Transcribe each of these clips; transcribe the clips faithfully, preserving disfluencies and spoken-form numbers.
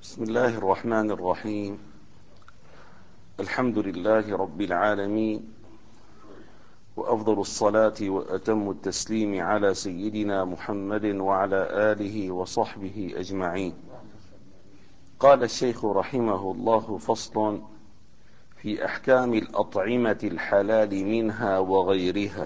بسم الله الرحمن الرحيم. الحمد لله رب العالمين، وأفضل الصلاة وأتم التسليم على سيدنا محمد وعلى آله وصحبه أجمعين. قال الشيخ رحمه الله: فصل في أحكام الأطعمة الحلال منها وغيرها.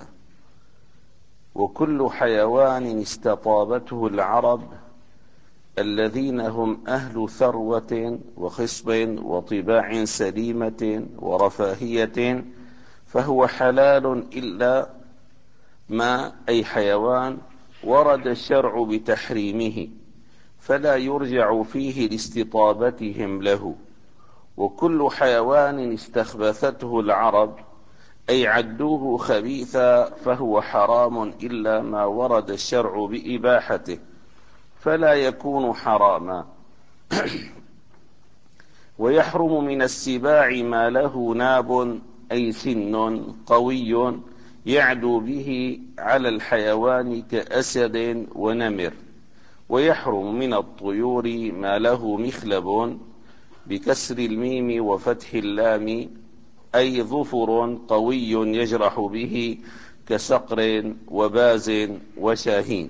وكل حيوان استطابته العرب الذين هم أهل ثروة وخصب وطباع سليمة ورفاهية فهو حلال إلا ما أي حيوان ورد الشرع بتحريمه، فلا يرجع فيه لاستطابتهم له. وكل حيوان استخبثته العرب أي عدوه خبيثا فهو حرام إلا ما ورد الشرع بإباحته، فلا يكون حراما. ويحرم من السباع ما له ناب أي سن قوي يعدو به على الحيوان كأسد ونمر. ويحرم من الطيور ما له مخلب بكسر الميم وفتح اللام أي ظفر قوي يجرح به كصقر وباز وشاهين.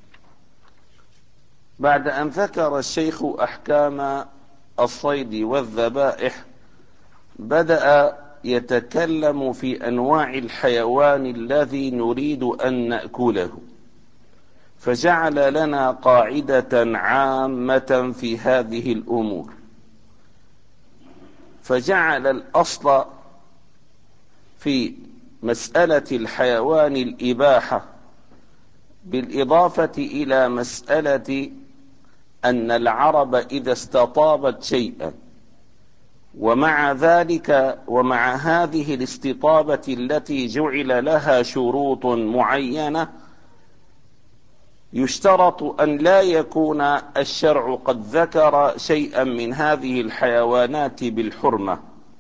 بعد أن ذكر الشيخ أحكام الصيد والذبائح، بدأ يتكلم في أنواع الحيوان الذي نريد أن نأكله، فجعل لنا قاعدة عامة في هذه الأمور. فجعل الأصل في مسألة الحيوان الإباحة، بالإضافة إلى مسألة أن العرب إذا استطابت شيئا ومع ذلك ومع هذه الاستطابة التي جعل لها شروط معينة، يشترط أن لا يكون الشرع قد ذكر شيئا من هذه الحيوانات بالحرمة.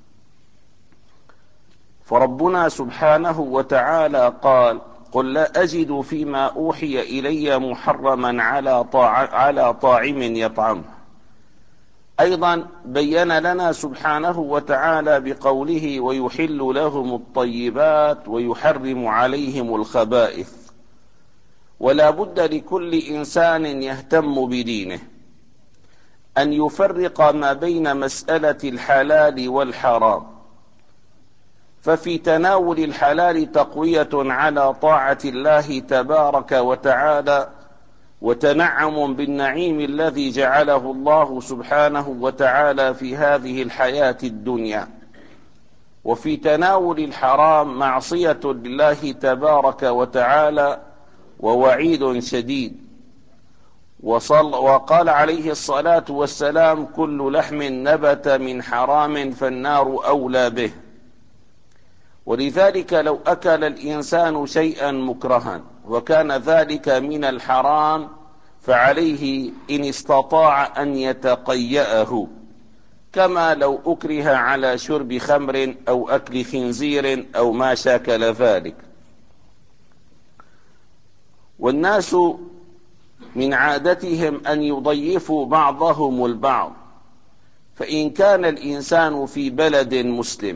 فربنا سبحانه وتعالى قال: قل لا أجد فيما أوحي إلي محرما على على طاعم يطعمه. أيضا بين لنا سبحانه وتعالى بقوله: ويحل لهم الطيبات ويحرم عليهم الخبائث. ولا بد لكل إنسان يهتم بدينه أن يفرق ما بين مسألة الحلال والحرام. ففي تناول الحلال تقوية على طاعة الله تبارك وتعالى، وتنعم بالنعيم الذي جعله الله سبحانه وتعالى في هذه الحياة الدنيا. وفي تناول الحرام معصية لله تبارك وتعالى ووعيد شديد. وصل وقال عليه الصلاة والسلام: كل لحم نبت من حرام فالنار أولى به. ولذلك لو أكل الإنسان شيئا مكرها وكان ذلك من الحرام فعليه إن استطاع أن يتقيأه، كما لو أكره على شرب خمر أو أكل خنزير أو ما شاكل ذلك. والناس من عادتهم أن يضيفوا بعضهم البعض، فإن كان الإنسان في بلد مسلم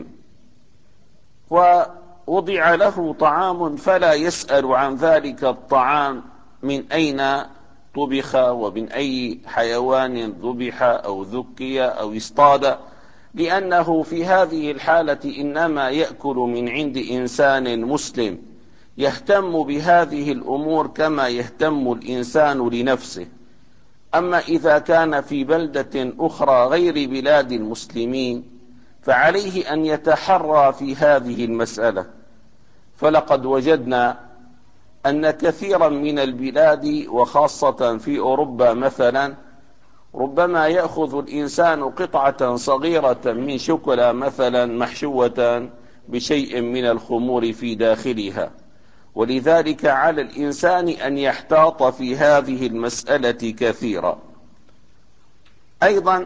ووضع له طعام فلا يسأل عن ذلك الطعام من أين طبخ ومن أي حيوان ذبح أو ذكي أو اصطاد، لأنه في هذه الحالة إنما يأكل من عند إنسان مسلم يهتم بهذه الأمور كما يهتم الإنسان لنفسه. أما إذا كان في بلدة أخرى غير بلاد المسلمين فعليه أن يتحرى في هذه المسألة. فلقد وجدنا أن كثيرا من البلاد وخاصة في أوروبا مثلا ربما يأخذ الإنسان قطعة صغيرة من شوكولا مثلا محشوة بشيء من الخمور في داخلها. ولذلك على الإنسان أن يحتاط في هذه المسألة كثيرا. أيضا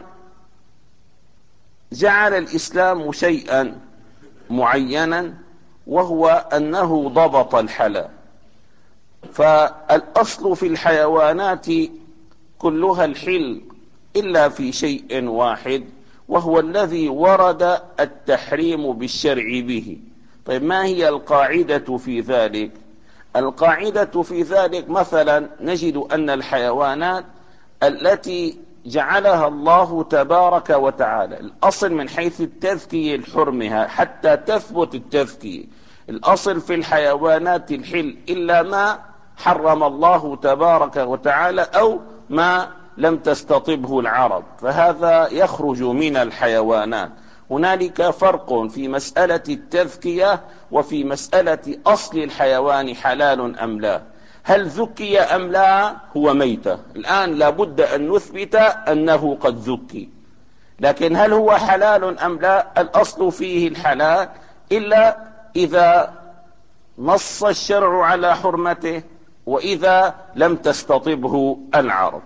جعل الإسلام شيئا معينا، وهو أنه ضبط الحلال. فالأصل في الحيوانات كلها الحل إلا في شيء واحد، وهو الذي ورد التحريم بالشرع به. طيب ما هي القاعدة في ذلك؟ القاعدة في ذلك مثلا نجد أن الحيوانات التي جعلها الله تبارك وتعالى، الأصل من حيث التذكية لحرمها حتى تثبت التذكية، الأصل في الحيوانات الحل إلا ما حرم الله تبارك وتعالى أو ما لم تستطبه العرب، فهذا يخرج من الحيوانات. هنالك فرق في مسألة التذكية وفي مسألة أصل الحيوان حلال أم لا. هل ذكي أم لا هو ميتة، الآن لابد أن نثبت أنه قد ذكي، لكن هل هو حلال أم لا؟ الأصل فيه الحلال إلا إذا نص الشرع على حرمته وإذا لم تستطبه العرب.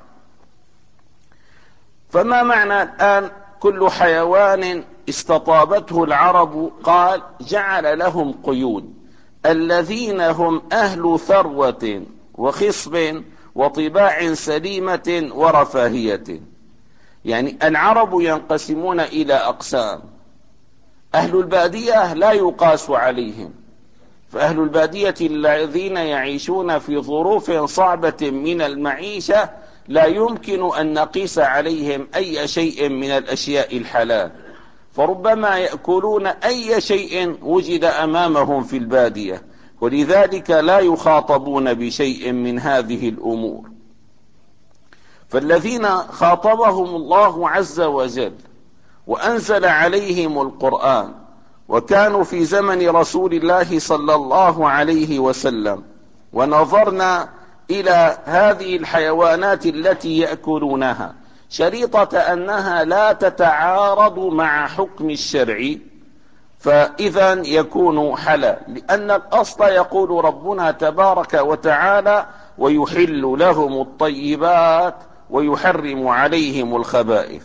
فما معنى الآن كل حيوان استطابته العرب؟ قال جعل لهم قيود، الذين هم أهل ثروة وخصب وطباع سليمة ورفاهية. يعني العرب ينقسمون إلى أقسام: أهل البادية لا يقاس عليهم، فأهل البادية الذين يعيشون في ظروف صعبة من المعيشة لا يمكن أن نقيس عليهم أي شيء من الأشياء الحلال، فربما يأكلون أي شيء وجد أمامهم في البادية، ولذلك لا يخاطبون بشيء من هذه الأمور. فالذين خاطبهم الله عز وجل وأنزل عليهم القرآن وكانوا في زمن رسول الله صلى الله عليه وسلم، ونظرنا إلى هذه الحيوانات التي يأكلونها شريطة أنها لا تتعارض مع حكم الشرع، فإذا يكون حلال، لأن الأصل يقول ربنا تبارك وتعالى: ويحل لهم الطيبات ويحرم عليهم الخبائث.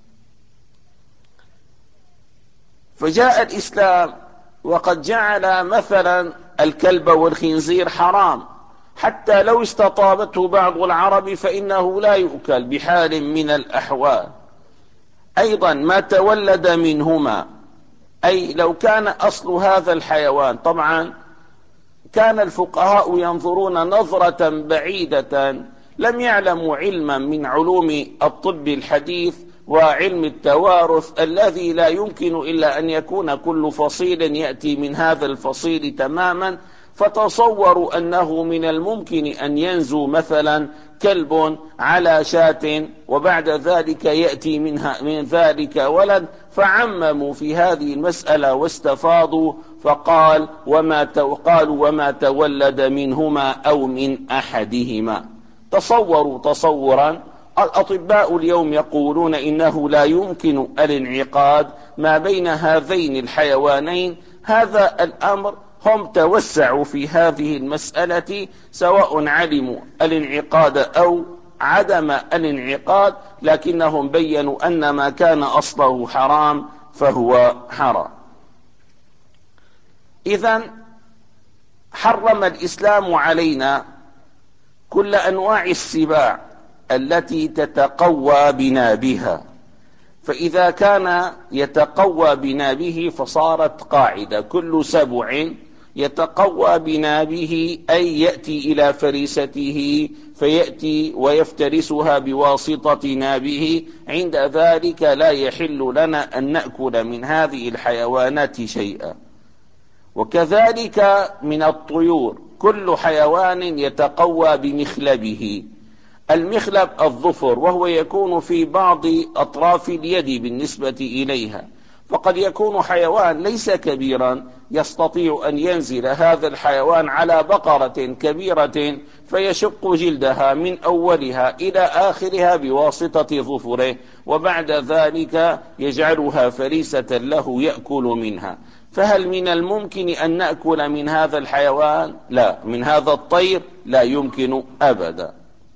فجاء الإسلام وقد جعل مثلا الكلب والخنزير حرام، حتى لو استطابته بعض العرب فإنه لا يؤكل بحال من الأحوال. أيضا ما تولد منهما، أي لو كان أصل هذا الحيوان، طبعا كان الفقهاء ينظرون نظرة بعيدة، لم يعلموا علما من علوم الطب الحديث وعلم التوارث الذي لا يمكن إلا أن يكون كل فصيل يأتي من هذا الفصيل تماما، فتصوروا أنه من الممكن أن ينزو مثلا كلب على شاة وبعد ذلك يأتي منها من ذلك ولد، فعمموا في هذه المسألة واستفاضوا، فقال وما قالوا وما تولد منهما أو من أحدهما. تصوروا تصورا، الأطباء اليوم يقولون إنه لا يمكن الانعقاد ما بين هذين الحيوانين. هذا الأمر هم توسعوا في هذه المسألة، سواء علموا الانعقاد أو عدم الانعقاد، لكنهم بيّنوا أن ما كان أصله حرام فهو حرام. إذن حرم الإسلام علينا كل أنواع السباع التي تتقوى بنابها، فإذا كان يتقوى بنابه فصارت قاعدة: كل سبع يتقوى بنابه، أي يأتي إلى فريسته فيأتي ويفترسها بواسطة نابه، عند ذلك لا يحل لنا أن نأكل من هذه الحيوانات شيئا. وكذلك من الطيور كل حيوان يتقوى بمخلبه. المخلب الظفر، وهو يكون في بعض أطراف اليد بالنسبة إليها، فقد يكون حيوان ليس كبيرا يستطيع أن ينزل هذا الحيوان على بقرة كبيرة فيشق جلدها من أولها إلى آخرها بواسطة ظفره، وبعد ذلك يجعلها فريسة له يأكل منها. فهل من الممكن أن نأكل من هذا الحيوان؟ لا. من هذا الطير لا يمكن أبدا.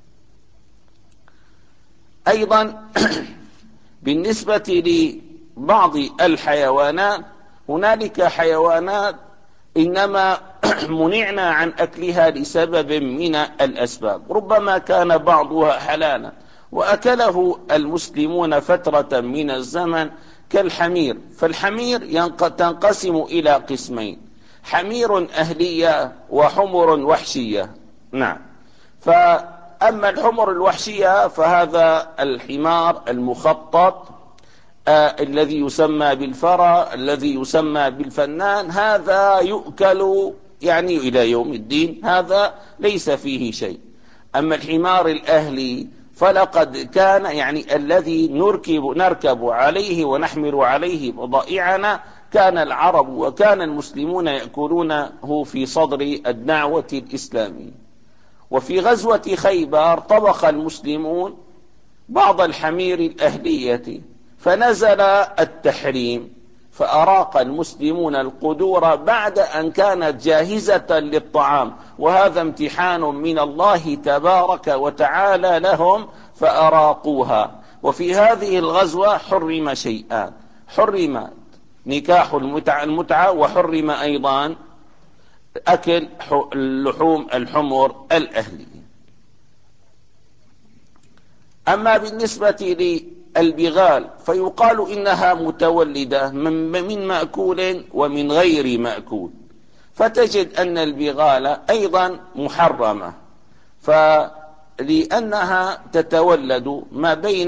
أيضا بالنسبة لبعض الحيوانات، هنالك حيوانات إنما منعنا عن أكلها لسبب من الأسباب، ربما كان بعضها حلالا وأكله المسلمون فترة من الزمن كالحمير. فالحمير تنقسم إلى قسمين: حمير أهلية وحمر وحشية. نعم. فأما الحمر الوحشية فهذا الحمار المخطط آه الذي يسمى بالفرا، الذي يسمى بالفنان، هذا يؤكل يعني إلى يوم الدين، هذا ليس فيه شيء. أما الحمار الأهلي فلقد كان يعني الذي نركب, نركب عليه ونحمل عليه بضائعنا، كان العرب وكان المسلمون يأكلونه في صدر الدعوة الإسلامية. وفي غزوة خيبر طبخ المسلمون بعض الحمير الأهلية، فنزل التحريم، فأراق المسلمون القدور بعد أن كانت جاهزة للطعام، وهذا امتحان من الله تبارك وتعالى لهم فأراقوها. وفي هذه الغزوة حرم شيئان: حرم نكاح المتعة, المتعة وحرم أيضا أكل اللحوم الحمر الأهلية. أما بالنسبة للبغال فيقال إنها متولدة من مأكول ومن غير مأكول، فتجد أن البغال أيضا محرمة، فلأنها تتولد ما بين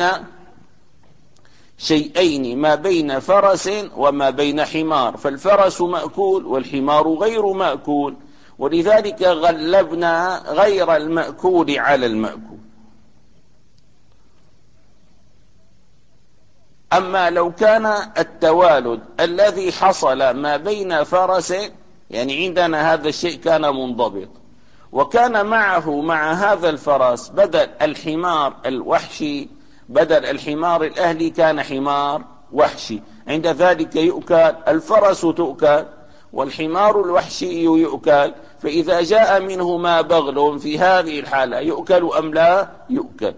شيئين، ما بين فرس وما بين حمار، فالفرس مأكول والحمار غير مأكول، ولذلك غلبنا غير المأكول على المأكول. أما لو كان التوالد الذي حصل ما بين فرس، يعني عندنا هذا الشيء كان منضبط، وكان معه مع هذا الفرس بدل الحمار الوحشي، بدل الحمار الأهلي كان حمار وحشي، عند ذلك يؤكل، الفرس تؤكل والحمار الوحشي يؤكل. فإذا جاء منهما بغل في هذه الحالة يؤكل أم لا يؤكل؟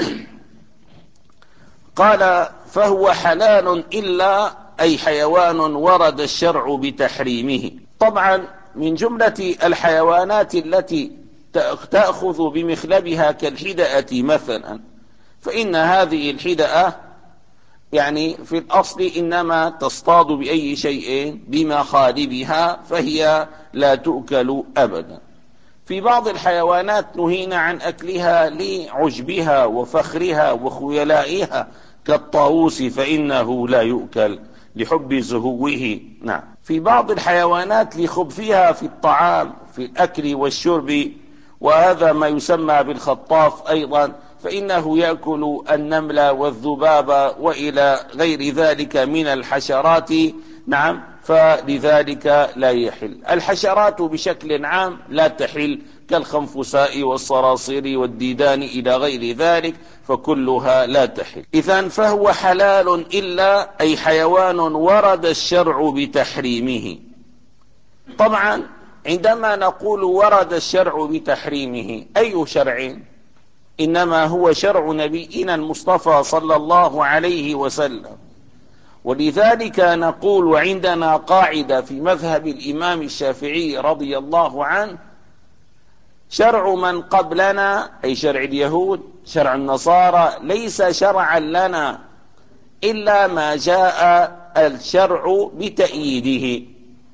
قال: فهو حلال إلا أي حيوان ورد الشرع بتحريمه. طبعا من جملة الحيوانات التي تأخذ بمخلبها كالحدأة مثلا، فإن هذه الحدأة يعني في الأصل إنما تصطاد بأي شيء بمخالبها، فهي لا تؤكل أبدا. في بعض الحيوانات نهينا عن أكلها لعجبها وفخرها وخيلائها كالطاووس، فإنه لا يؤكل لحب زهوه. نعم. في بعض الحيوانات لخبثها في الطعام في الأكل والشرب، وهذا ما يسمى بالخطاف أيضا، فإنه يأكل النمل والذباب وإلى غير ذلك من الحشرات. نعم. فلذلك لا يحل. الحشرات بشكل عام لا تحل، كالخنفساء والصراصير والديدان إلى غير ذلك، فكلها لا تحل. إذن فهو حلال إلا أي حيوان ورد الشرع بتحريمه. طبعا عندما نقول ورد الشرع بتحريمه، أي شرع؟ إنما هو شرع نبينا المصطفى صلى الله عليه وسلم. ولذلك نقول وعندنا قاعدة في مذهب الإمام الشافعي رضي الله عنه: شرع من قبلنا أي شرع اليهود، شرع النصارى، ليس شرعا لنا إلا ما جاء الشرع بتأييده.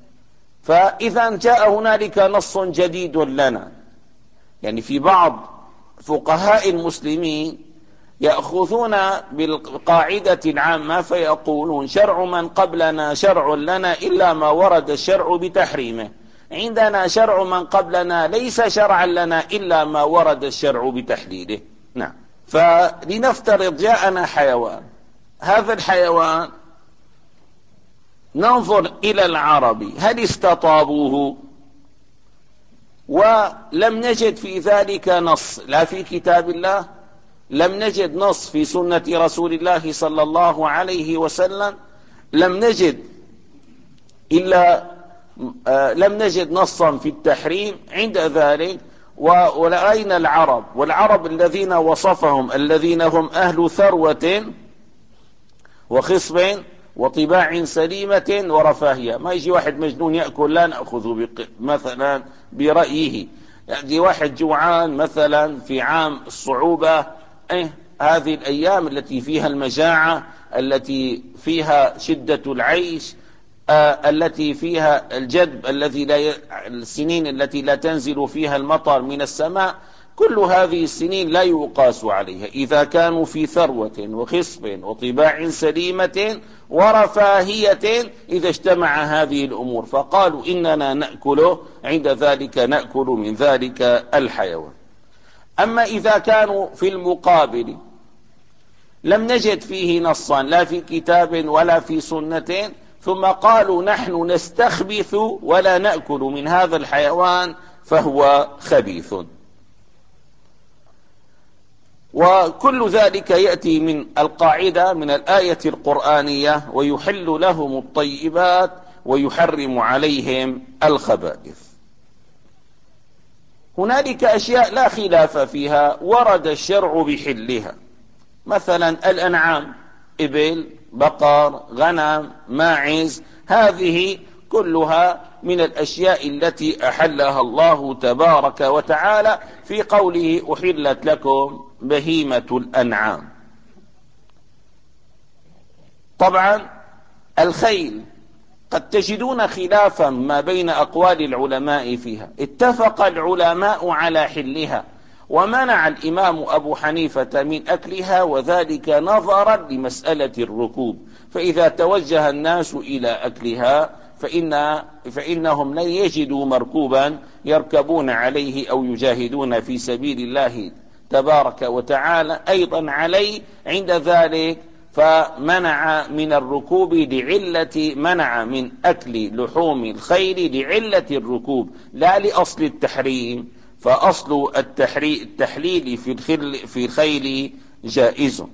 فإذا جاء هنالك نص جديد لنا، يعني في بعض فقهاء المسلمين يأخذون بالقاعدة العامة فيقولون: شرع من قبلنا شرع لنا إلا ما ورد الشرع بتحريمه. عندنا شرع من قبلنا ليس شرعا لنا إلا ما ورد الشرع بتحليله. نعم. فلنفترض جاءنا حيوان، هذا الحيوان ننظر إلى العرب هل استطابوه، ولم نجد في ذلك نص، لا في كتاب الله، لم نجد نص في سنة رسول الله صلى الله عليه وسلم، لم نجد إلا آه لم نجد نصا في التحريم. عند ذلك ورأينا العرب، والعرب الذين وصفهم الذين هم أهل ثروة وخصب وطباع سليمة ورفاهية. ما يجي واحد مجنون يأكل لا نأخذ مثلا برأيه، يعني واحد جوعان مثلا في عام الصعوبة، إيه هذه الأيام التي فيها المجاعة، التي فيها شدة العيش، آه التي فيها الجدب الذي لا ي... السنين التي لا تنزل فيها المطر من السماء، كل هذه السنين لا يقاس عليها. إذا كانوا في ثروة وخصب وطباع سليمة ورفاهية، إذا اجتمع هذه الأمور فقالوا إننا نأكله، عند ذلك نأكل من ذلك الحيوان. أما إذا كانوا في المقابل لم نجد فيه نصا لا في كتاب ولا في سنة، ثم قالوا نحن نستخبث ولا نأكل من هذا الحيوان، فهو خبيث. وكل ذلك يأتي من القاعدة من الآية القرآنية: ويحل لهم الطيبات ويحرم عليهم الخبائث. هنالك أشياء لا خلاف فيها ورد الشرع بحلها، مثلا الأنعام، إبل، بقر، غنم، ماعز، هذه كلها من الأشياء التي أحلها الله تبارك وتعالى في قوله: أحلت لكم بهيمة الأنعام. طبعا الخيل قد تجدون خلافا ما بين أقوال العلماء فيها. اتفق العلماء على حلها، ومنع الإمام أبو حنيفة من أكلها، وذلك نظرا لمسألة الركوب. فإذا توجه الناس إلى أكلها فإن فإنهم لن يجدوا مركوبا يركبون عليه أو يجاهدون في سبيل الله تبارك وتعالى أيضا عليه. عند ذلك فمنع من الركوب لعلة منع من أكل لحوم الخيل لعلة الركوب لا لأصل التحريم، فأصل التحليل في الخيل جائز.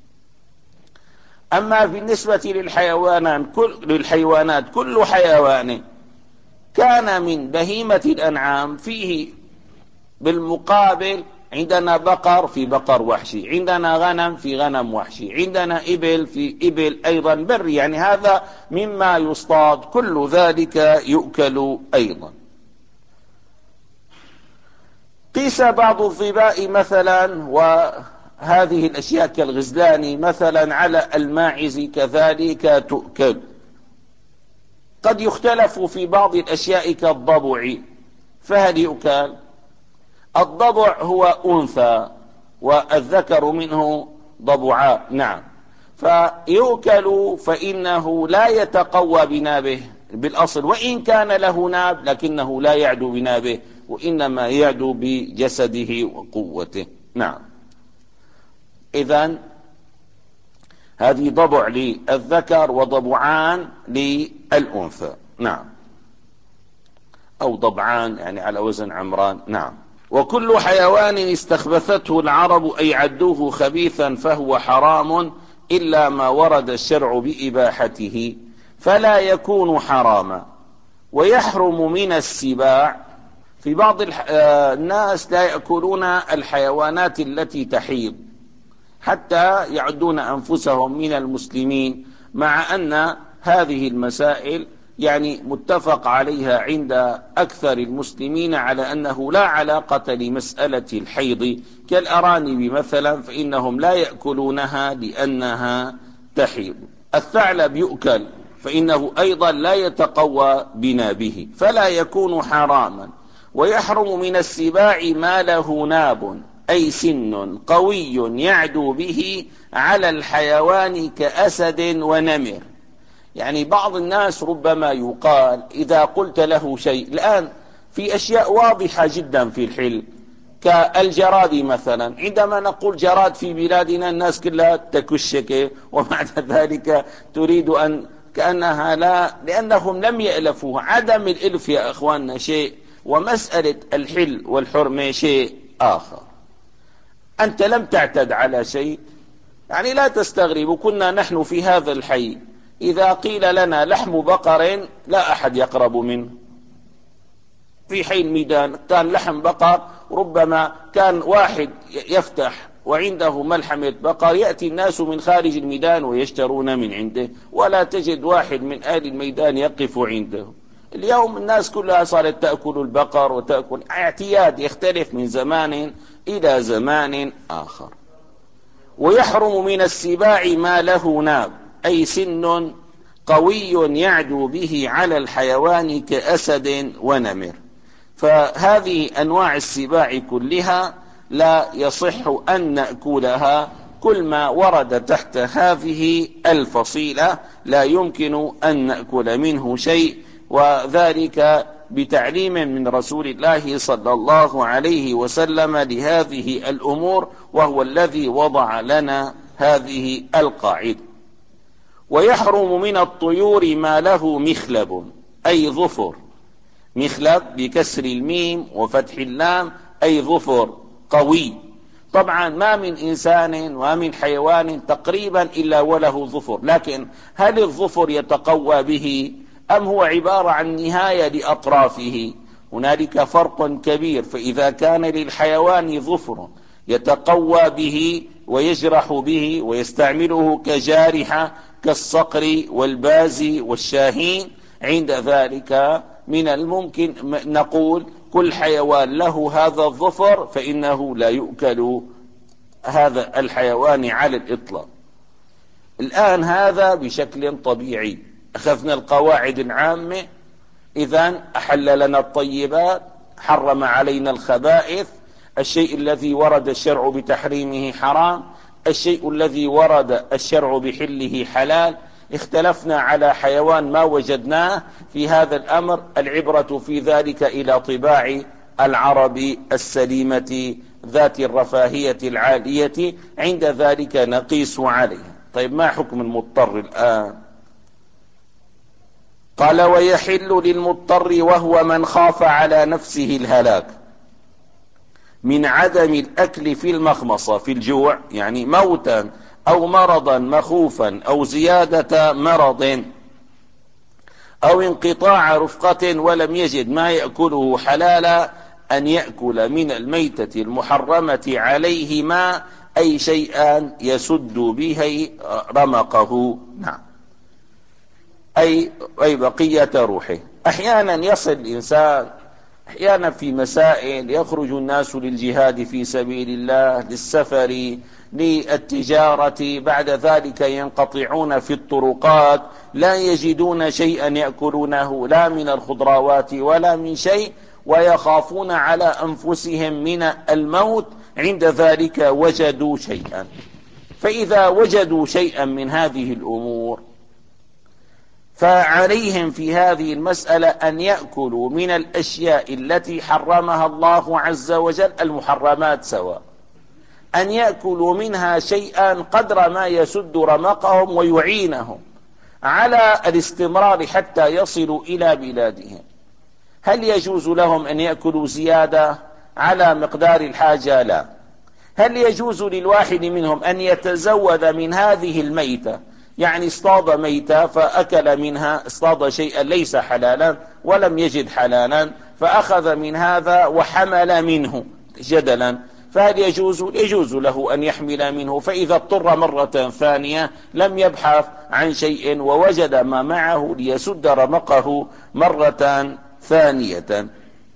أما بالنسبة للحيوانات كل, للحيوانات كل حيوان كان من بهيمة الأنعام فيه بالمقابل عندنا بقر في بقر وحشي، عندنا غنم في غنم وحشي، عندنا إبل في إبل أيضا بري، يعني هذا مما يصطاد، كل ذلك يؤكل أيضا. قيس بعض الظباء مثلا وهذه الأشياء كالغزلان مثلا على الماعز، كذلك تؤكل. قد يختلف في بعض الأشياء كالضبع، فهل يؤكل؟ الضبع هو أنثى والذكر منه ضبعاء، نعم، فيؤكل، فإنه لا يتقوى بنابه بالأصل، وإن كان له ناب لكنه لا يعدو بنابه، وإنما يعدو بجسده وقوته، نعم. إذن هذه ضبع للذكر وضبعان للأنثى، نعم، أو ضبعان يعني على وزن عمران، نعم. وكل حيوان استخبثته العرب أي عدوه خبيثا فهو حرام، إلا ما ورد الشرع بإباحته فلا يكون حراما. ويحرم من السباع، في بعض الناس لا يأكلون الحيوانات التي تحيض حتى يعدون أنفسهم من المسلمين، مع أن هذه المسائل يعني متفق عليها عند أكثر المسلمين على أنه لا علاقة لمسألة الحيض، كالأرانب مثلا فإنهم لا يأكلونها لأنها تحيض. الثعلب يؤكل فإنه أيضا لا يتقوى بنابه فلا يكون حراما. ويحرم من السباع ما له ناب أي سن قوي يعدو به على الحيوان كأسد ونمر. يعني بعض الناس ربما يقال إذا قلت له شيء، الآن في أشياء واضحة جدا في الحل كالجراد مثلا، عندما نقول جراد في بلادنا الناس كلها تكشك، وبعد ذلك تريد أن كأنها لا، لأنهم لم يألفوه. عدم الإلف يا أخواننا شيء، ومسألة الحل والحرمة شيء آخر. أنت لم تعتد على شيء، يعني لا تستغرب. كنا نحن في هذا الحي إذا قيل لنا لحم بقر لا أحد يقرب منه. في حي الميدان كان لحم بقر، ربما كان واحد يفتح وعنده ملحمة بقر، يأتي الناس من خارج الميدان ويشترون من عنده، ولا تجد واحد من أهل الميدان يقف عنده. اليوم الناس كلها صارت تأكل البقر وتأكل، اعتياد يختلف من زمان إلى زمان آخر. ويحرم من السباع ما له ناب، أي سن قوي يعدو به على الحيوان كأسد ونمر. فهذه أنواع السباع كلها لا يصح أن نأكلها، كل ما ورد تحت هذه الفصيلة لا يمكن أن نأكل منه شيء، وذلك بتعليم من رسول الله صلى الله عليه وسلم لهذه الأمور، وهو الذي وضع لنا هذه القاعدة. ويحرم من الطيور ما له مخلب، أي ظفر. مخلب بكسر الميم وفتح اللام، أي ظفر قوي. طبعا ما من إنسان ومن حيوان تقريبا إلا وله ظفر، لكن هل الظفر يتقوى به أم هو عبارة عن نهاية لأطرافه؟ هنالك فرق كبير. فإذا كان للحيوان ظفر يتقوى به ويجرح به ويستعمله كجارحة كالصقر والباز والشاهين، عند ذلك من الممكن نقول كل حيوان له هذا الظفر فإنه لا يؤكل هذا الحيوان على الإطلاق. الآن هذا بشكل طبيعي، أخذنا القواعد العامة، إذن أحل لنا الطيبات، حرم علينا الخبائث، الشيء الذي ورد الشرع بتحريمه حرام، الشيء الذي ورد الشرع بحله حلال. اختلفنا على حيوان ما وجدناه في هذا الأمر، العبرة في ذلك إلى طباع العرب السليمة ذات الرفاهية العالية، عند ذلك نقيس عليها. طيب ما حكم المضطر الآن؟ قال: ويحل للمضطر وهو من خاف على نفسه الهلاك من عدم الأكل في المخمصة، في الجوع يعني موتا أو مرضا مخوفا أو زيادة مرض أو انقطاع رفقة ولم يجد ما يأكله حلالا، أن يأكل من الميتة المحرمة عليه ما، أي شيئا يسد به رمقه. نعم، أي, أي بقية روحه. أحيانا يصل الإنسان أحيانا في مسائل يخرج الناس للجهاد في سبيل الله، للسفر، للتجارة، بعد ذلك ينقطعون في الطرقات، لا يجدون شيئا يأكلونه لا من الخضروات ولا من شيء، ويخافون على أنفسهم من الموت، عند ذلك وجدوا شيئا. فإذا وجدوا شيئا من هذه الأمور فعليهم في هذه المسألة أن يأكلوا من الأشياء التي حرمها الله عز وجل، المحرمات سواء، أن يأكلوا منها شيئا قدر ما يسد رمقهم ويعينهم على الاستمرار حتى يصلوا إلى بلادهم. هل يجوز لهم أن يأكلوا زيادة على مقدار الحاجة؟ لا. هل يجوز للواحد منهم أن يتزود من هذه الميتة؟ يعني اصطاد ميتة فأكل منها، اصطاد شيئا ليس حلالا ولم يجد حلالا فأخذ من هذا وحمل منه جدلا، فهل يجوز؟ يجوز له أن يحمل منه. فإذا اضطر مرة ثانية لم يبحث عن شيء ووجد ما معه ليسد رمقه مرة ثانية.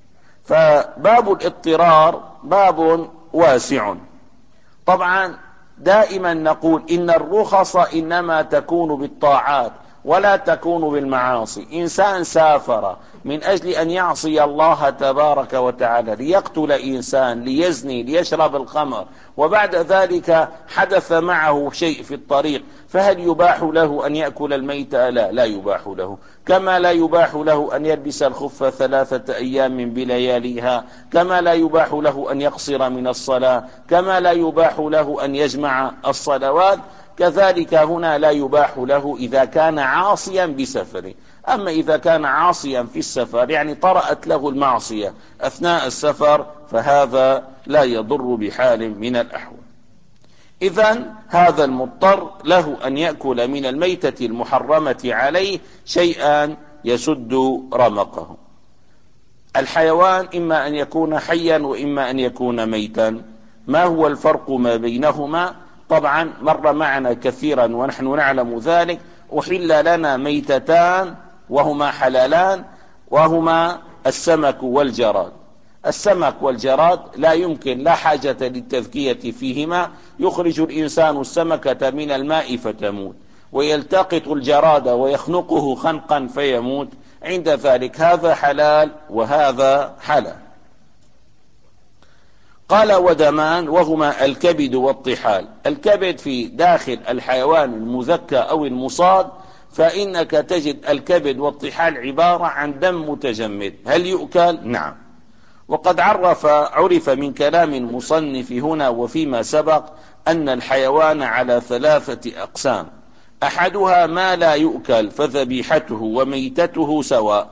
فباب الاضطرار باب واسع. طبعا دائما نقول إن الرخص إنما تكون بالطاعات ولا تكون بالمعاصي. إنسان سافر من أجل أن يعصي الله تبارك وتعالى، ليقتل إنسان، ليزني، ليشرب الخمر، وبعد ذلك حدث معه شيء في الطريق، فهل يباح له أن يأكل الميت؟ لا، لا يباح له. كما لا يباح له أن يلبس الخف ثلاثة أيام بلياليها، كما لا يباح له أن يقصر من الصلاة، كما لا يباح له أن يجمع الصلوات، كذلك هنا لا يباح له إذا كان عاصيا بسفره. أما إذا كان عاصيا في السفر، يعني طرأت له المعصية أثناء السفر، فهذا لا يضر بحال من الأحوال. إذن هذا المضطر له أن يأكل من الميتة المحرمة عليه شيئا يسد رمقه. الحيوان إما أن يكون حيا وإما أن يكون ميتا. ما هو الفرق ما بينهما؟ طبعا مر معنا كثيرا ونحن نعلم ذلك. أحل لنا ميتتان وهما حلالان، وهما السمك والجراد. السمك والجراد لا يمكن، لا حاجة للتذكية فيهما. يخرج الإنسان السمكة من الماء فتموت، ويلتقط الجراد ويخنقه خنقا فيموت. عند ذلك هذا حلال وهذا حلال. قال ودمان وهما الكبد والطحال. الكبد في داخل الحيوان المذكى أو المصاد، فإنك تجد الكبد والطحال عبارة عن دم متجمد. هل يؤكل؟ نعم. وقد عرف عرف من كلام المصنف هنا وفيما سبق أن الحيوان على ثلاثة أقسام: أحدها ما لا يؤكل فذبيحته وميتته سواء،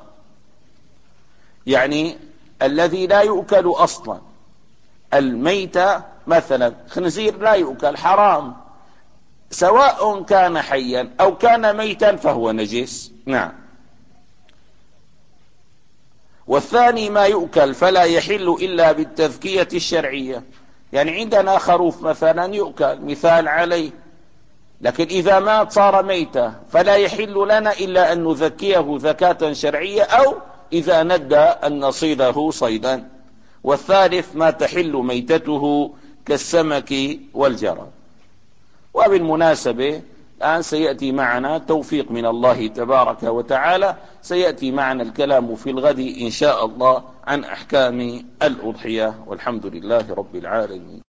يعني الذي لا يؤكل أصلا. الميتة مثلا خنزير لا يؤكل، حرام، سواء كان حيا أو كان ميتا فهو نجس. نعم. والثاني ما يؤكل فلا يحل إلا بالتذكية الشرعية، يعني عندنا خروف مثلا يؤكل مثال عليه، لكن إذا مات صار ميتة فلا يحل لنا إلا أن نذكيه ذكاة شرعية، أو إذا ندى أن نصيده صيدا. والثالث ما تحل ميتته كالسمك والجراد. وبالمناسبة الآن سيأتي معنا توفيق من الله تبارك وتعالى، سيأتي معنا الكلام في الغد إن شاء الله عن أحكام الأضحية، والحمد لله رب العالمين.